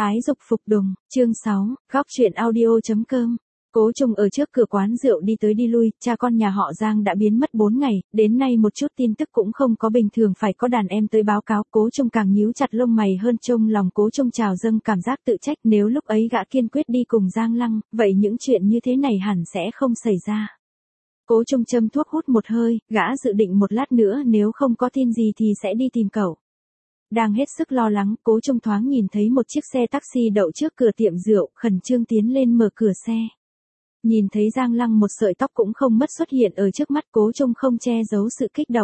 Ái dục phục đùng, chương 6, góc chuyện audio.com. Cố Trung ở trước cửa quán rượu đi tới đi lui, cha con nhà họ Giang đã biến mất 4 ngày, đến nay một chút tin tức cũng không có, bình thường phải có đàn em tới báo cáo. Cố Trung càng nhíu chặt lông mày hơn, trong lòng Cố Trung trào dâng cảm giác tự trách, nếu lúc ấy gã kiên quyết đi cùng Giang Lăng, vậy những chuyện như thế này hẳn sẽ không xảy ra. Cố Trung châm thuốc hút một hơi, gã dự định một lát nữa nếu không có tin gì thì sẽ đi tìm cậu. Đang hết sức lo lắng, Cố Trung thoáng nhìn thấy một chiếc xe taxi đậu trước cửa tiệm rượu, khẩn trương tiến lên mở cửa xe. Nhìn thấy Giang Lăng một sợi tóc cũng không mất xuất hiện ở trước mắt, Cố Trung không che giấu sự kích động.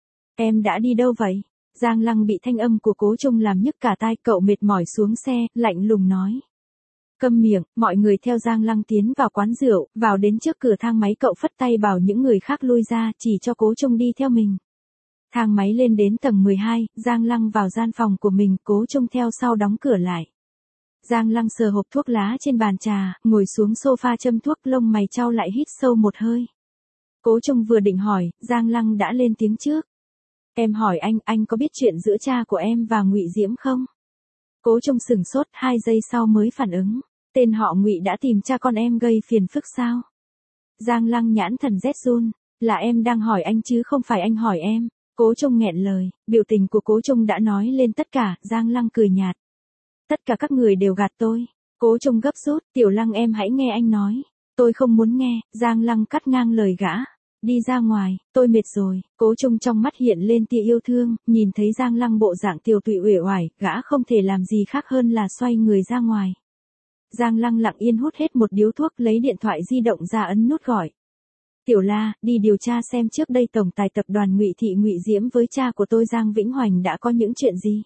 Em đã đi đâu vậy? Giang Lăng bị thanh âm của Cố Trung làm nhức cả tai, cậu mệt mỏi xuống xe, lạnh lùng nói. Câm miệng, mọi người theo Giang Lăng tiến vào quán rượu, vào đến trước cửa thang máy cậu phất tay bảo những người khác lui ra, chỉ cho Cố Trung đi theo mình. Thang máy lên đến tầng 12, Giang Lăng vào gian phòng của mình, Cố Trung theo sau đóng cửa lại. Giang Lăng sờ hộp thuốc lá trên bàn trà, ngồi xuống sofa châm thuốc, lông mày chau lại, hít sâu một hơi. Cố Trung vừa định hỏi, Giang Lăng đã lên tiếng trước. Em hỏi anh có biết chuyện giữa cha của em và Ngụy Diễm không? Cố Trung sửng sốt, 2 giây sau mới phản ứng. Tên họ Ngụy đã tìm cha con em gây phiền phức sao? Giang Lăng nhãn thần rét run, là em đang hỏi anh chứ không phải anh hỏi em. Cố Trung nghẹn lời, biểu tình của Cố Trung đã nói lên tất cả. Giang Lăng cười nhạt. Tất cả các người đều gạt tôi. Cố Trung gấp rút, Tiểu Lăng em hãy nghe anh nói. Tôi không muốn nghe. Giang Lăng cắt ngang lời gã. Đi ra ngoài, tôi mệt rồi. Cố Trung trong mắt hiện lên tia yêu thương, nhìn thấy Giang Lăng bộ dạng tiều tụy uể oải, gã không thể làm gì khác hơn là xoay người ra ngoài. Giang Lăng lặng yên hút hết một điếu thuốc, lấy điện thoại di động ra ấn nút gọi. Tiểu La, đi điều tra xem trước đây tổng tài tập đoàn Ngụy Thị Ngụy Diễm với cha của tôi Giang Vĩnh Hoành đã có những chuyện gì.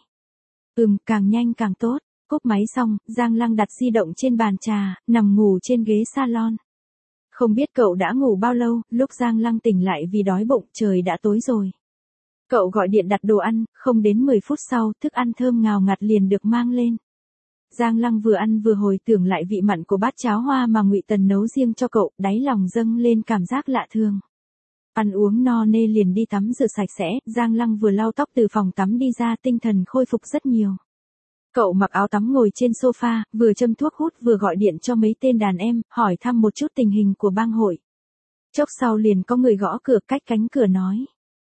Càng nhanh càng tốt. Cúp máy xong, Giang Lăng đặt di động trên bàn trà, nằm ngủ trên ghế salon. Không biết cậu đã ngủ bao lâu, lúc Giang Lăng tỉnh lại vì đói bụng, trời đã tối rồi. Cậu gọi điện đặt đồ ăn, không đến 10 phút sau, thức ăn thơm ngào ngạt liền được mang lên. Giang Lăng vừa ăn vừa hồi tưởng lại vị mặn của bát cháo hoa mà Ngụy Tần nấu riêng cho cậu, đáy lòng dâng lên cảm giác lạ thường. Ăn uống no nê liền đi tắm rửa sạch sẽ, Giang Lăng vừa lau tóc từ phòng tắm đi ra, tinh thần khôi phục rất nhiều. Cậu mặc áo tắm ngồi trên sofa, vừa châm thuốc hút vừa gọi điện cho mấy tên đàn em, hỏi thăm một chút tình hình của bang hội. Chốc sau liền có người gõ cửa, cách cánh cửa nói.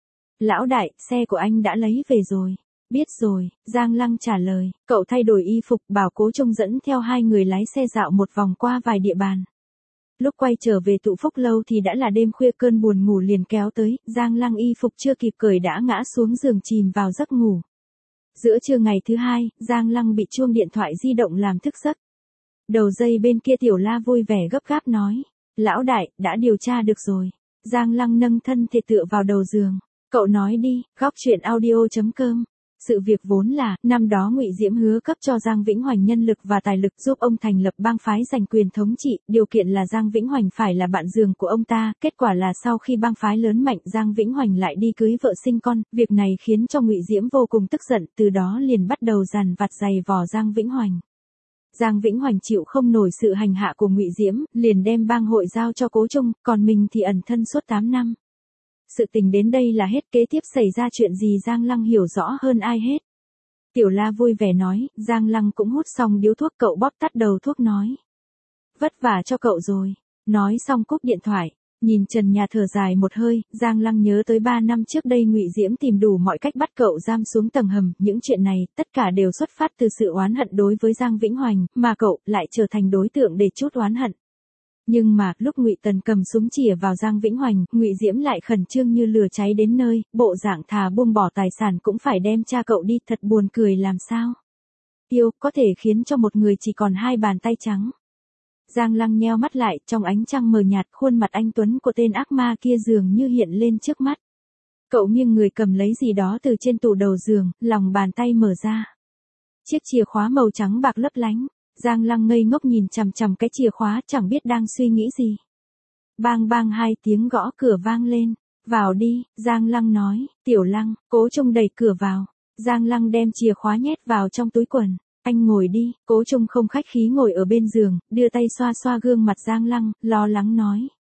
Lão đại, xe của anh đã lấy về rồi. Biết rồi, Giang Lăng trả lời. Cậu thay đổi y phục, bảo Cố Trung dẫn theo 2 người lái xe dạo một vòng qua vài địa bàn. Lúc quay trở về tụ Phúc Lâu thì đã là đêm khuya, cơn buồn ngủ liền kéo tới, Giang Lăng y phục chưa kịp cởi đã ngã xuống giường chìm vào giấc ngủ. Giữa trưa ngày thứ 2, Giang Lăng bị chuông điện thoại di động làm thức giấc. Đầu dây bên kia Tiểu La vui vẻ gấp gáp nói. Lão đại, đã điều tra được rồi. Giang Lăng nâng thân thể tựa vào đầu giường. Cậu nói đi, góc chuyện audio.com. Sự việc vốn là, năm đó Ngụy Diễm hứa cấp cho Giang Vĩnh Hoành nhân lực và tài lực giúp ông thành lập bang phái giành quyền thống trị, điều kiện là Giang Vĩnh Hoành phải là bạn giường của ông ta, kết quả là sau khi bang phái lớn mạnh Giang Vĩnh Hoành lại đi cưới vợ sinh con, việc này khiến cho Ngụy Diễm vô cùng tức giận, từ đó liền bắt đầu dằn vặt giày vò Giang Vĩnh Hoành. Giang Vĩnh Hoành chịu không nổi sự hành hạ của Ngụy Diễm, liền đem bang hội giao cho Cố Trung, còn mình thì ẩn thân suốt 8 năm. Sự tình đến đây là hết, kế tiếp xảy ra chuyện gì Giang Lăng hiểu rõ hơn ai hết. Tiểu La vui vẻ nói, Giang Lăng cũng hút xong điếu thuốc, cậu bóp tắt đầu thuốc nói. Vất vả cho cậu rồi. Nói xong cúp điện thoại, nhìn trần nhà thở dài một hơi, Giang Lăng nhớ tới 3 năm trước đây Ngụy Diễm tìm đủ mọi cách bắt cậu giam xuống tầng hầm, những chuyện này, tất cả đều xuất phát từ sự oán hận đối với Giang Vĩnh Hoành, mà cậu lại trở thành đối tượng để trút oán hận. Nhưng mà, lúc Ngụy Tần cầm súng chĩa vào Giang Vĩnh Hoành, Ngụy Diễm lại khẩn trương như lửa cháy đến nơi, bộ dạng thà buông bỏ tài sản cũng phải đem cha cậu đi, thật buồn cười làm sao. Yêu, có thể khiến cho một người chỉ còn 2 bàn tay trắng. Giang Lăng nheo mắt lại, trong ánh trăng mờ nhạt, khuôn mặt anh tuấn của tên ác ma kia dường như hiện lên trước mắt. Cậu nghiêng người cầm lấy gì đó từ trên tủ đầu giường, lòng bàn tay mở ra. Chiếc chìa khóa màu trắng bạc lấp lánh. Giang Lăng ngây ngốc nhìn chằm chằm cái chìa khóa, chẳng biết đang suy nghĩ gì. Bang bang 2 tiếng gõ cửa vang lên. Vào đi, Giang Lăng nói. Tiểu Lăng, Cố Trung đẩy cửa vào. Giang Lăng đem chìa khóa nhét vào trong túi quần. Anh ngồi đi. Cố Trung không khách khí ngồi ở bên giường, đưa tay xoa xoa gương mặt Giang Lăng, lo lắng nói.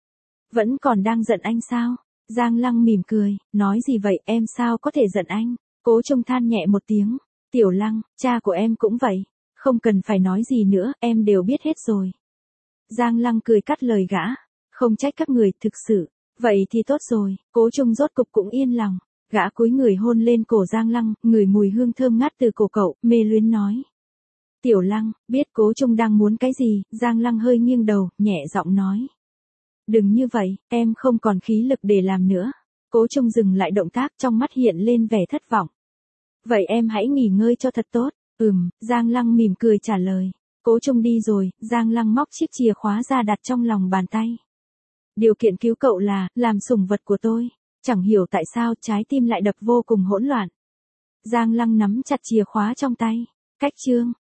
Vẫn còn đang giận anh sao? Giang Lăng mỉm cười, nói gì vậy, em sao có thể giận anh? Cố Trung than nhẹ một tiếng. Tiểu Lăng, cha của em cũng vậy. Không cần phải nói gì nữa, em đều biết hết rồi. Giang Lăng cười cắt lời gã. Không trách các người, thực sự. Vậy thì tốt rồi, Cố Trung rốt cục cũng yên lòng. Gã cúi người hôn lên cổ Giang Lăng, ngửi mùi hương thơm ngát từ cổ cậu, mê luyến nói. Tiểu Lăng, biết Cố Trung đang muốn cái gì, Giang Lăng hơi nghiêng đầu, nhẹ giọng nói. Đừng như vậy, em không còn khí lực để làm nữa. Cố Trung dừng lại động tác, trong mắt hiện lên vẻ thất vọng. Vậy em hãy nghỉ ngơi cho thật tốt. Giang Lăng mỉm cười trả lời. Cố Trung đi rồi, Giang Lăng móc chiếc chìa khóa ra đặt trong lòng bàn tay. Điều kiện cứu cậu là, làm sủng vật của tôi. Chẳng hiểu tại sao trái tim lại đập vô cùng hỗn loạn. Giang Lăng nắm chặt chìa khóa trong tay. Cách chương.